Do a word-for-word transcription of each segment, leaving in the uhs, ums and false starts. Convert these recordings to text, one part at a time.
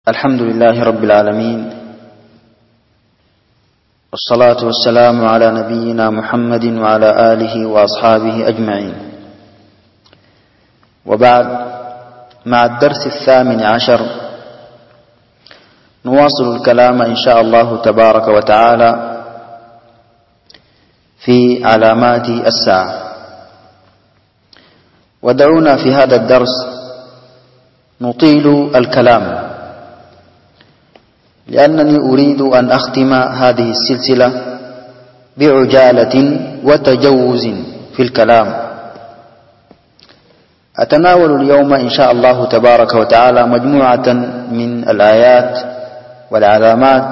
الحمد لله رب العالمين، والصلاة والسلام على نبينا محمد وعلى آله وأصحابه أجمعين. وبعد، مع الدرس الثامن عشر نواصل الكلام إن شاء الله تبارك وتعالى في علامات الساعة. ودعونا في هذا الدرس نطيل الكلام، لأنني أريد أن أختم هذه السلسلة بعجالة وتجوز في الكلام. أتناول اليوم إن شاء الله تبارك وتعالى مجموعة من الآيات والعلامات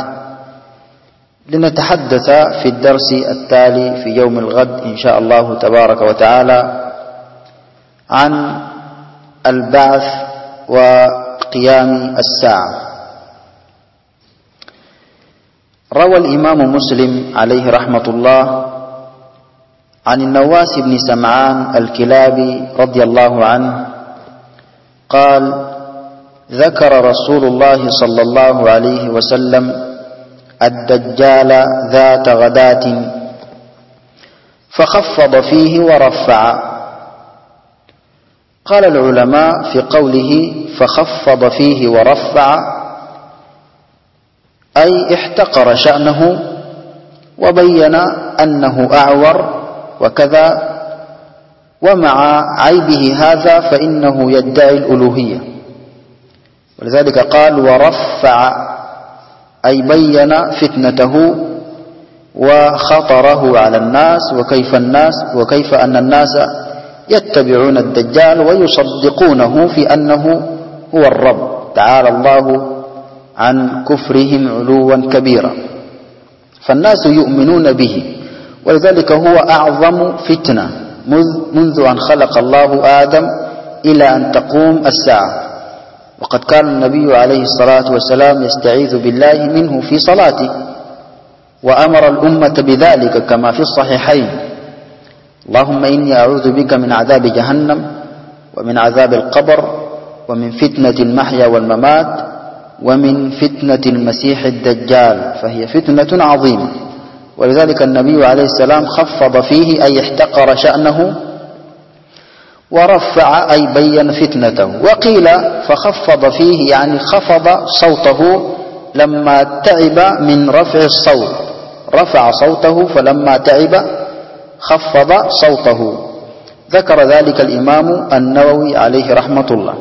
لنتحدث في الدرس التالي في يوم الغد إن شاء الله تبارك وتعالى عن البعث وقيام الساعة. روى الإمام مسلم عليه رحمة الله عن النواس بن سمعان الكلابي رضي الله عنه قال: ذكر رسول الله صلى الله عليه وسلم الدجال ذات غداة فخفض فيه ورفع. قال العلماء في قوله فخفض فيه ورفع أي احتقر شأنه وبين أنه أعور وكذا، ومع عيبه هذا فإنه يدعي الألوهية، ولذلك قال ورفع أي بين فتنته وخطره على الناس، وكيف الناس وكيف أن الناس يتبعون الدجال ويصدقونه في أنه هو الرب. تعالى الله عن كفرهم علوا كبيرا، فالناس يؤمنون به، ولذلك هو أعظم فتنة منذ أن خلق الله آدم إلى أن تقوم الساعة. وقد كان النبي عليه الصلاة والسلام يستعيذ بالله منه في صلاته، وأمر الأمة بذلك كما في الصحيحين: اللهم إني أعوذ بك من عذاب جهنم ومن عذاب القبر ومن فتنة المحيا والممات ومن فتنة المسيح الدجال، فهي فتنة عظيمة. ولذلك النبي عليه السلام خفض فيه أي احتقر شأنه، ورفع أي بين فتنته. وقيل فخفض فيه يعني خفض صوته لما تعب من رفع الصوت، رفع صوته فلما تعب خفض صوته. ذكر ذلك الإمام النووي عليه رحمة الله.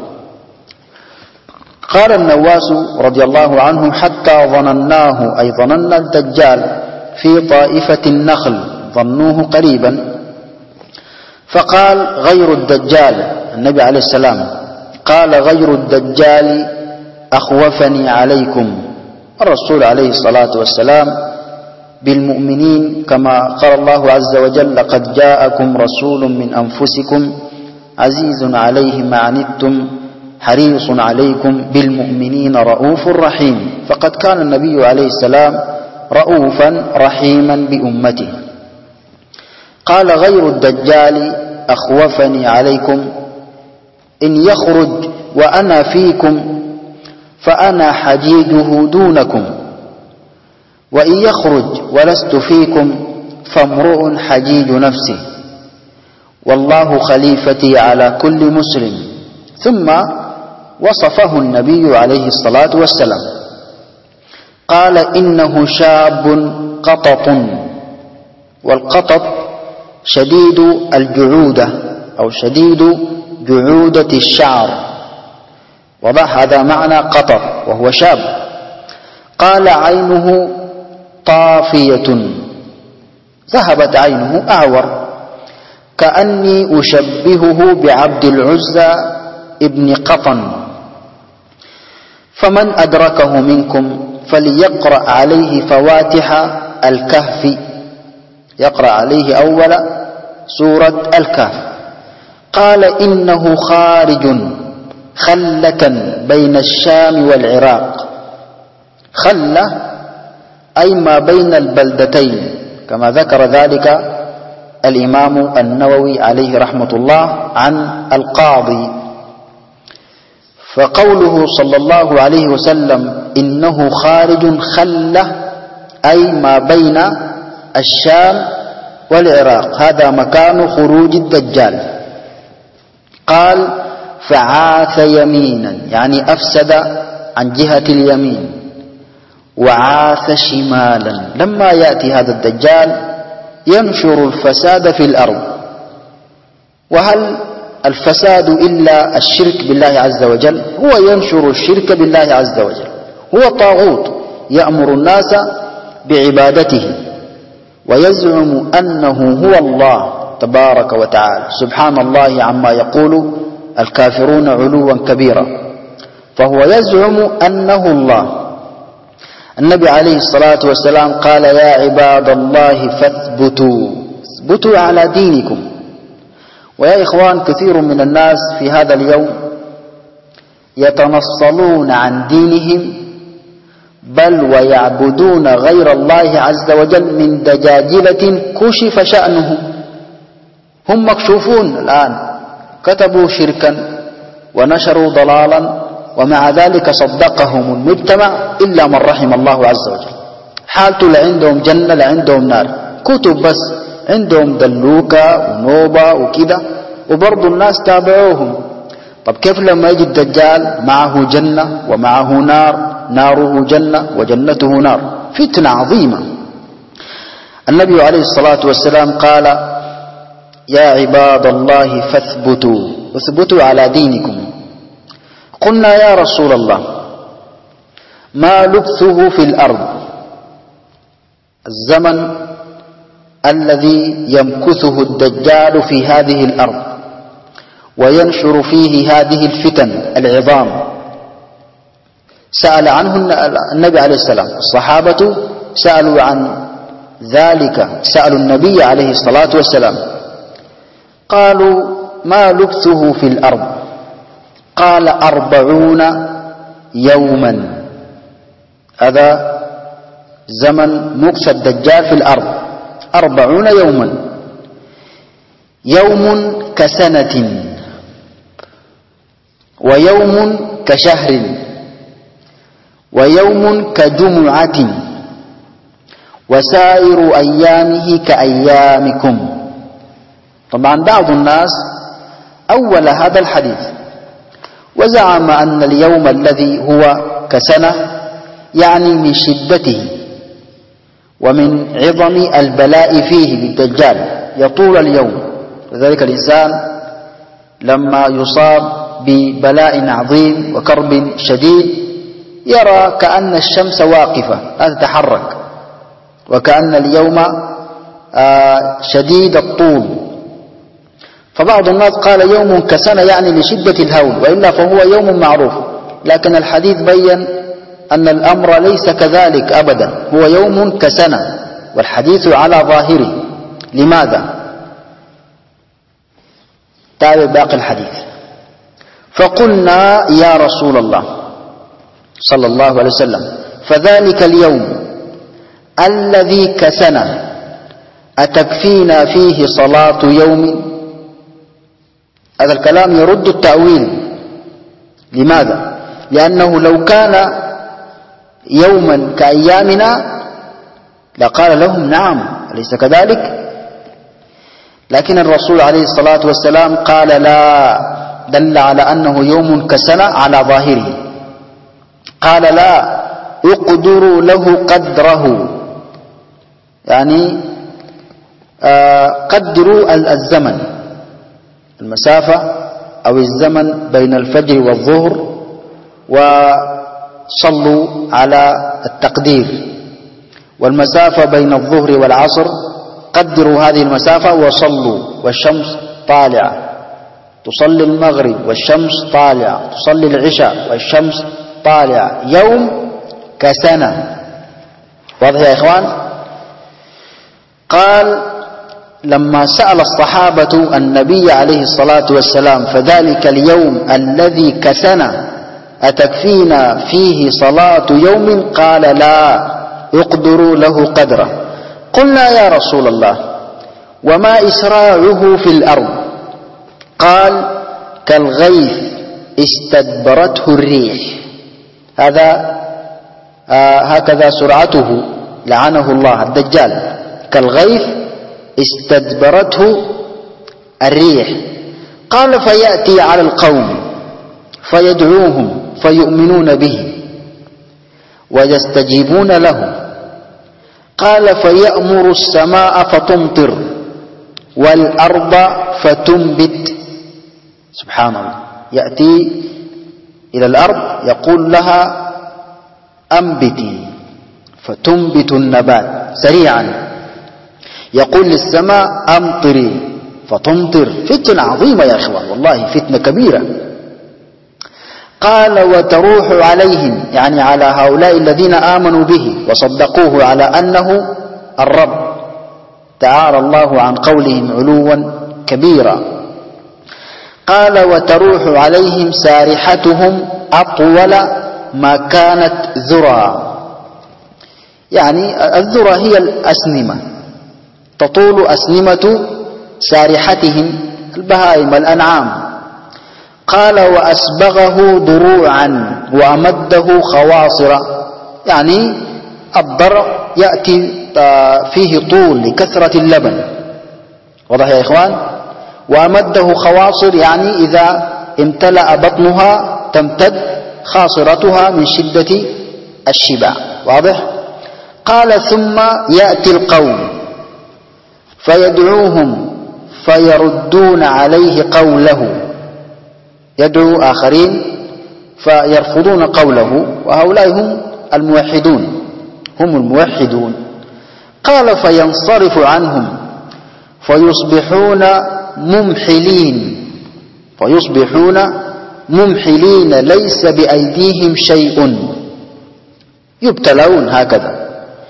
قال النواس رضي الله عنه: حتى ظنناه أي ظننا الدجال في طائفة النخل، ظنوه قريبا. فقال غير الدجال، النبي عليه السلام قال غير الدجال أخوفني عليكم. الرسول عليه الصلاة والسلام بالمؤمنين كما قال الله عز وجل: لقد جاءكم رسول من أنفسكم عزيز عليه ما عنتم حريص عليكم بالمؤمنين رؤوف رحيم. فقد كان النبي عليه السلام رؤوفا رحيما بأمته. قال غير الدجال أخوفني عليكم إن يخرج وأنا فيكم فأنا حجيجه دونكم، وإن يخرج ولست فيكم فامرؤ حجيج نفسه، والله خليفتي على كل مسلم. ثم وصفه النبي عليه الصلاة والسلام قال: إنه شاب قطط، والقطط شديد الجعودة أو شديد جعودة الشعر، وضح هذا معنى قطط وهو شاب. قال: عينه طافية، ذهبت عينه أعور، كأني أشبهه بعبد العزى ابن قطن. فمن أدركه منكم فليقرأ عليه فواتح الكهف، يقرأ عليه أول سورة الكهف. قال: إنه خارج خلة بين الشام والعراق. خلة أي ما بين البلدتين، كما ذكر ذلك الإمام النووي عليه رحمة الله عن القاضي. فقوله صلى الله عليه وسلم إنه خارج خلة أي ما بين الشام والعراق، هذا مكان خروج الدجال. قال فعاث يمينا يعني أفسد عن جهة اليمين، وعاث شمالا. لما يأتي هذا الدجال ينشر الفساد في الأرض. وهل الفساد إلا الشرك بالله عز وجل؟ هو ينشر الشرك بالله عز وجل، هو طاغوت يأمر الناس بعبادته ويزعم أنه هو الله تبارك وتعالى. سبحان الله عما يقول الكافرون علوا كبيرا، فهو يزعم أنه الله. النبي عليه الصلاة والسلام قال يا عباد الله فاثبتوا، اثبتوا على دينكم. ويا إخوان كثير من الناس في هذا اليوم يتنصلون عن دينهم، بل ويعبدون غير الله عز وجل من دجاجلة كشف شأنهم. هم مكشوفون الآن، كتبوا شركا ونشروا ضلالا، ومع ذلك صدقهم المجتمع إلا من رحم الله عز وجل. حالته لا عندهم جنة لا عندهم نار، كتب بس، عندهم دلوكة ونوبة وكده، وبرضو الناس تابعوهم. طب كيف لما يجي الدجال معه جنة ومعه نار، ناره جنة وجنته نار؟ فتنة عظيمة. النبي عليه الصلاة والسلام قال يا عباد الله فاثبتوا، واثبتوا على دينكم. قلنا يا رسول الله ما لبثه في الأرض؟ الزمن الذي يمكثه الدجال في هذه الأرض وينشر فيه هذه الفتن العظام. سأل عنه النبي عليه السلام، الصحابة سألوا عن ذلك، سألوا النبي عليه الصلاة والسلام، قالوا ما لبثه في الأرض؟ قال أربعون يوما. هذا زمن مكث الدجال في الأرض أربعون يوما. يوم كسنة، ويوم كشهر، ويوم كجمعة، وسائر أيامه كأيامكم. طبعا بعض الناس أول هذا الحديث وزعم أن اليوم الذي هو كسنة يعني من شدته ومن عظم البلاء فيه بالدجال يطول اليوم. وذلك الإنسان لما يصاب ببلاء عظيم وكرب شديد يرى كأن الشمس واقفة لا تتحرك، وكأن اليوم شديد الطول. فبعض الناس قال يوم كسنة يعني لشدة الهول، وإلا فهو يوم معروف. لكن الحديث بيّن أن الأمر ليس كذلك أبدا، هو يوم كسنة، والحديث على ظاهره. لماذا؟ تابع باقي الحديث. فقلنا يا رسول الله صلى الله عليه وسلم فذلك اليوم الذي كسنة أتكفينا فيه صلاة يوم؟ هذا الكلام يرد التأويل. لماذا؟ لأنه لو كان يوما كأيامنا لقال لهم نعم، أليس كذلك؟ لكن الرسول عليه الصلاة والسلام قال لا، دل على أنه يوم كسنة على ظاهره. قال لا، اقدروا له قدره، يعني آه قدروا الزمن، المسافة أو الزمن بين الفجر والظهر، وصلوا على التقدير. والمسافة بين الظهر والعصر قدروا هذه المسافة وصلوا، والشمس طالعة. تصلي المغرب والشمس طالعة، تصلي العشاء والشمس طالعة، يوم كسنة. واضح يا إخوان؟ قال لما سأل الصحابة النبي عليه الصلاة والسلام فذلك اليوم الذي كسنة أتكفينا فيه صلاة يوم؟ قال لا، اقدروا له قدره. قلنا يا رسول الله وما إسراعه في الأرض؟ قال كالغيث استدبرته الريح. هذا آه هكذا سرعته لعنه الله الدجال، كالغيث استدبرته الريح. قال فيأتي على القوم فيدعوهم فيؤمنون به ويستجيبون له. قال فيأمر السماء فتمطر والأرض فتنبت. سبحان الله، يأتي إلى الأرض يقول لها أنبتي فتنبت النبات سريعا، يقول للسماء أمطري فتمطر. فتنة عظيمة يا إخوان، والله فتنة كبيرة. قال وتروح عليهم، يعني على هؤلاء الذين آمنوا به وصدقوه على أنه الرب، تعالى الله عن قولهم علوا كبيرا. قال وتروح عليهم سارحتهم أطول ما كانت ذرى، يعني الذرى هي الأسنمة، تطول أسنمة سارحتهم البهائم الأنعام. قال وأسبغه ضروعا وأمده خواصر، يعني الضرع يأتي فيه طول لكثرة اللبن، واضح يا إخوان. وأمده خواصر يعني إذا امتلأ بطنها تمتد خاصرتها من شدة الشبع، واضح. قال ثم يأتي القوم فيدعوهم فيردون عليه قوله، يدعو آخرين فيرفضون قوله، وهؤلاء هم الموحدون، هم الموحدون. قال فينصرف عنهم فيصبحون ممحلين، فيصبحون ممحلين ليس بأيديهم شيء، يبتلون هكذا.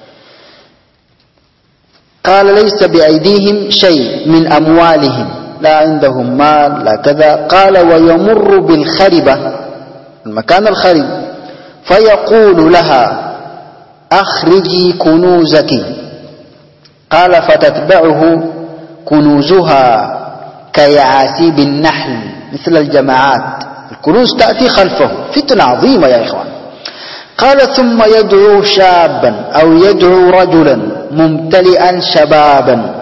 قال ليس بأيديهم شيء من أموالهم، لا عندهم مال لا كذا. قال ويمر بالخربة، المكان الخرب، فيقول لها أخرجي كنوزك. قال فتتبعه كنوزها كيعاسيب النحل، مثل الجماعات، الكنوز تأتي خلفه. فتنة عظيمة يا إخوان. قال ثم يدعو شابا أو يدعو رجلا ممتلئا شبابا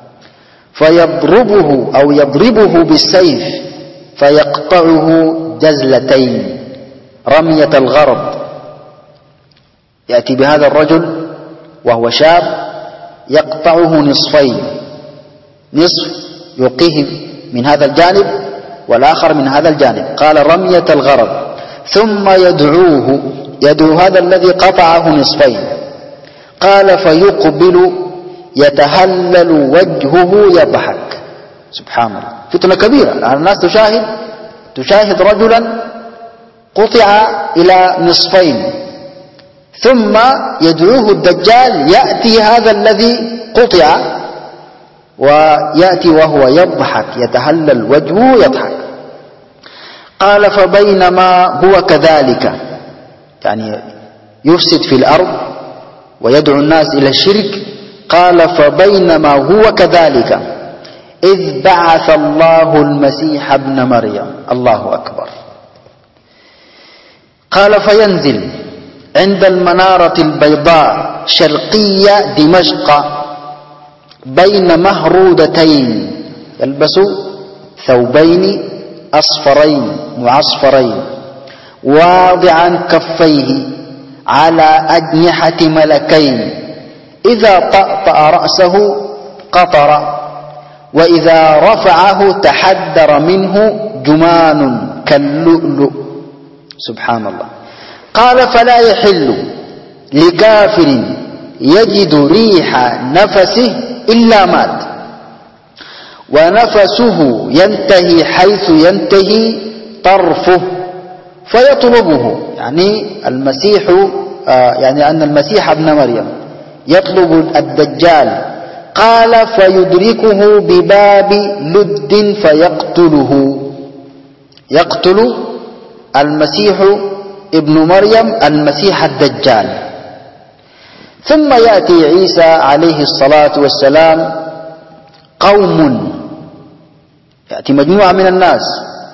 فيضربه أو يضربه بالسيف فيقطعه جزلتين رمية الغرض. يأتي بهذا الرجل وهو شاب يقطعه نصفين، نصف يلقيه من هذا الجانب والآخر من هذا الجانب، قال رمية الغرض. ثم يدعوه، يدعو هذا الذي قطعه نصفين. قال فيقبل يتهلل وجهه يضحك. سبحان الله، فتنة كبيرة. الناس تشاهد تشاهد رجلا قطع إلى نصفين، ثم يدعوه الدجال، يأتي هذا الذي قطع ويأتي وهو يضحك، يتهلل وجهه يضحك. قال فبينما هو كذلك، يعني يفسد في الأرض ويدعو الناس إلى الشرك. قال فبينما هو كذلك إذ بعث الله المسيح ابن مريم. الله أكبر. قال فينزل عند المنارة البيضاء شرقية دمشق بين مهرودتين، يلبس ثوبين أصفرين معصفرين، واضعا كفيه على أجنحة ملكين، إذا طأطأ رأسه قطر، وإذا رفعه تحدر منه جمان كاللؤلؤ. سبحان الله. قال فلا يحل لكافر يجد ريح نفسه إلا مات، ونفسه ينتهي حيث ينتهي طرفه فيطلبه، يعني المسيح آه يعني أن المسيح ابن مريم يطلب الدجال. قال فيدركه بباب لد فيقتله، يقتل المسيح ابن مريم المسيح الدجال. ثم يأتي عيسى عليه الصلاة والسلام، قوم، يأتي مجموعة من الناس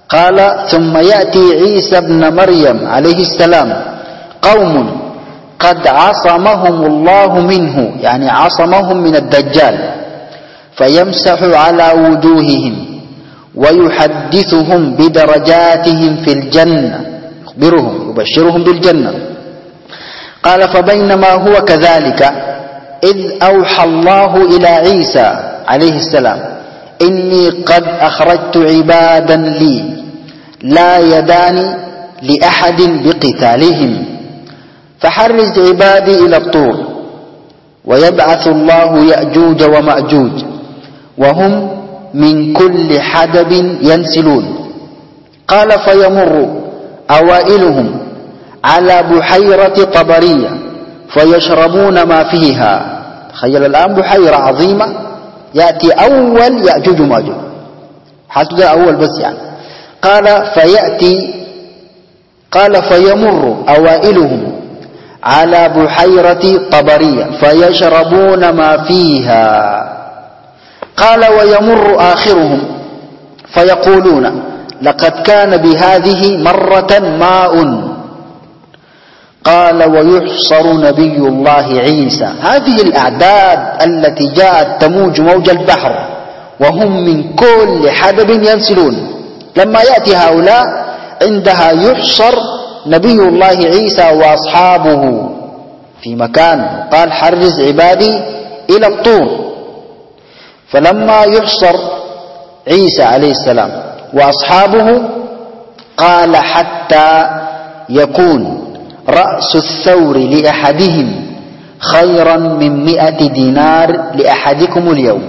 قال ثم يأتي عيسى بن مريم عليه السلام قوم قد عصمهم الله منه، يعني عصمهم من الدجال، فيمسح على وجوههم ويحدثهم بدرجاتهم في الجنة، يخبرهم يبشرهم بالجنة. قال فبينما هو كذلك إذ أوحى الله إلى عيسى عليه السلام إني قد أخرجت عبادا لي لا يدان لأحد بقتالهم، فحرز عبادي إلى الطور، ويبعث الله يأجوج ومأجوج وهم من كل حدب ينسلون. قال فيمر أوائلهم على بحيرة طبرية فيشربون ما فيها. تخيل الآن بحيرة عظيمة يأتي أول يأجوج ومأجوج، حالته ده أول بس يعني. قال فيأتي قال فيمر أوائلهم على بحيرة طبرية فيشربون ما فيها. قال ويمر آخرهم فيقولون لقد كان بهذه مرة ماء. قال ويحصر نبي الله عيسى، هذه الأعداد التي جاءت تموج موج البحر وهم من كل حدب ينسلون، لما يأتي هؤلاء عندها يحصر نبي الله عيسى وأصحابه في مكان، قال حرز عبادي إلى الطور. فلما يحصر عيسى عليه السلام وأصحابه قال حتى يكون رأس الثور لأحدهم خيرا من مئة دينار لأحدكم اليوم.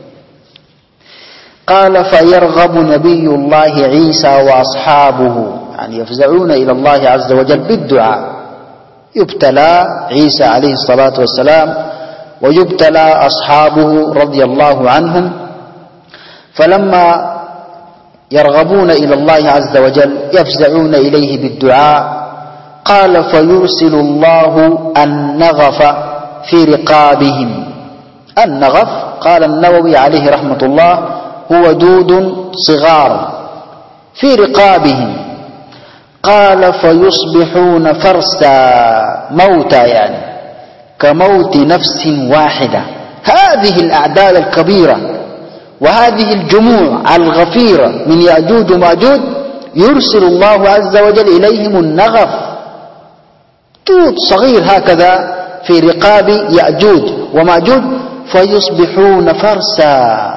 قال فيرغب نبي الله عيسى وأصحابه، يعني يفزعون إلى الله عز وجل بالدعاء. يبتلى عيسى عليه الصلاة والسلام ويبتلى أصحابه رضي الله عنهم، فلما يرغبون إلى الله عز وجل يفزعون إليه بالدعاء. قال فيرسل الله النغف في رقابهم. النغف قال النووي عليه رحمة الله هو دود صغار في رقابهم. قال فيصبحون فرسا موتى، يعني كموت نفس واحدة. هذه الأعداد الكبيرة وهذه الجموع الغفيرة من يأجوج ومأجوج يرسل الله عز وجل إليهم النغف، دود صغير هكذا في رقاب يأجوج ومأجوج فيصبحون فرسا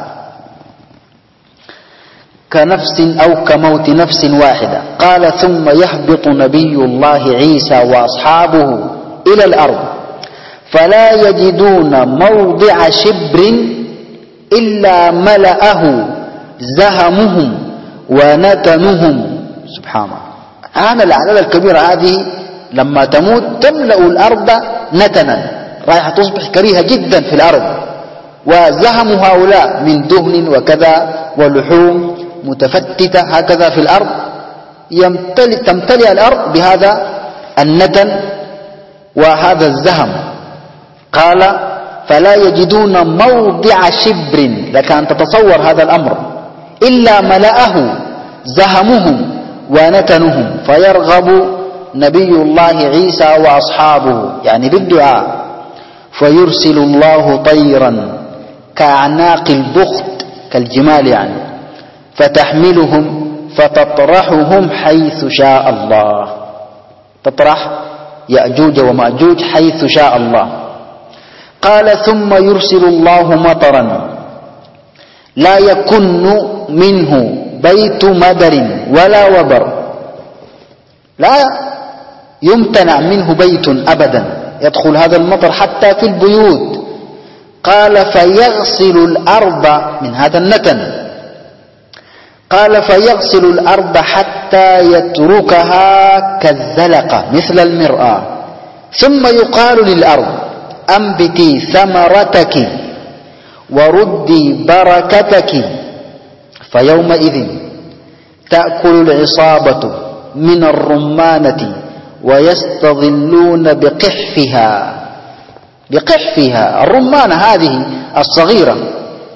كنفس أو كموت نفس واحدة. قال ثم يهبط نبي الله عيسى وأصحابه إلى الأرض فلا يجدون موضع شبر إلا ملأه زهمهم ونتنهم. سبحان الله، أنا الأعداد الكبيرة هذه لما تموت تملأ الأرض نتنا، رايحة تصبح كريهة جدا في الأرض، وزهم هؤلاء من دهن وكذا ولحوم متفتتة هكذا في الأرض، يمتلئ تمتلئ الأرض بهذا النتن وهذا الزهم. قال فلا يجدون موضع شبر، لك أن تتصور هذا الأمر، إلا ملأه زهمهم ونتنهم. فيرغب نبي الله عيسى وأصحابه يعني بالدعاء، فيرسل الله طيرا كأعناق البخت كالجمال يعني، فتحملهم فتطرحهم حيث شاء الله. تطرح يأجوج ومأجوج حيث شاء الله. قال ثم يرسل الله مطرا لا يكن منه بيت مدر ولا وبر، لا يمتنع منه بيت أبدا، يدخل هذا المطر حتى في البيوت. قال فيغسل الأرض من هذا النتن، قال فيغسل الأرض حتى يتركها كالزلقة مثل المرآة، ثم يقال للأرض أنبتي ثمرتك وردي بركتك، فيومئذ تأكل العصابة من الرمانة ويستظلون بقحفها. بقحفها الرمانة هذه الصغيرة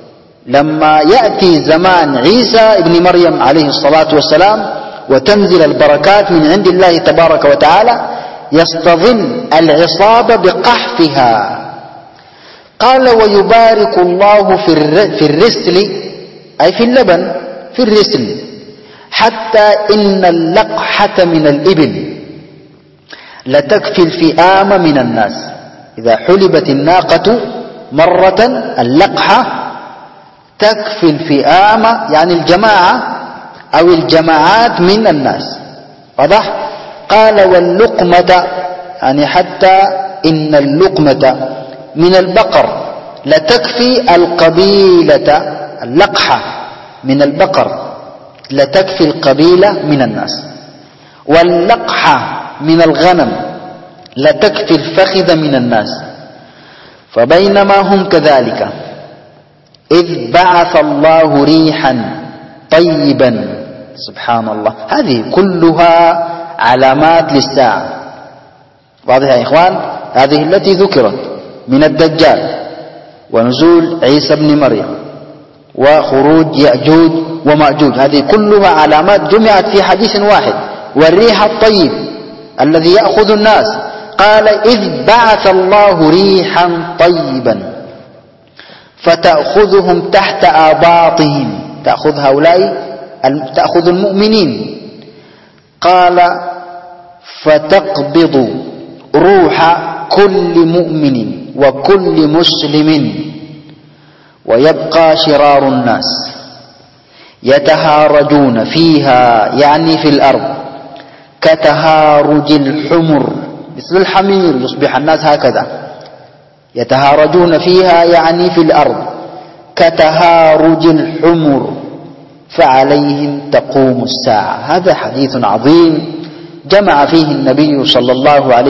لما يأتي زمان عيسى ابن مريم عليه الصلاة والسلام وتنزل البركات من عند الله تبارك وتعالى يستظل العصابة بقحفها. قال ويبارك الله في الرسل أي في اللبن في الرسل حتى إن اللقحة من الإبل لتكفي الفئام من الناس. إذا حلبت الناقة مرة اللقحة تكفي الفئام يعني الجماعة أو الجماعات من الناس. واضح؟ قال واللقمة يعني حتى إن اللقمة من البقر لتكفي القبيلة. اللقحة من البقر لتكفي القبيلة من الناس. واللقحة من الغنم لتكفي الفخذ من الناس. فبينما هم كذلك إذ بعث الله ريحا طيبا. سبحان الله، هذه كلها علامات للساعة. واضح يا إخوان؟ هذه التي ذكرت من الدجال ونزول عيسى بن مريم وخروج يأجوج ومأجوج، هذه كلها علامات جمعت في حديث واحد. والريح الطيب الذي يأخذ الناس قال إذ بعث الله ريحا طيبا فتأخذهم تحت آباطهم، تأخذ هؤلاء تأخذ المؤمنين. قال فتقبض روح كل مؤمن وكل مسلم ويبقى شرار الناس يتهارجون فيها يعني في الأرض كتهارج الحمر، مثل الحمير يصبح الناس هكذا. يتهارجون فيها يعني في الأرض كتهارج الحمر فعليهم تقوم الساعة. هذا حديث عظيم جمع فيه النبي صلى الله عليه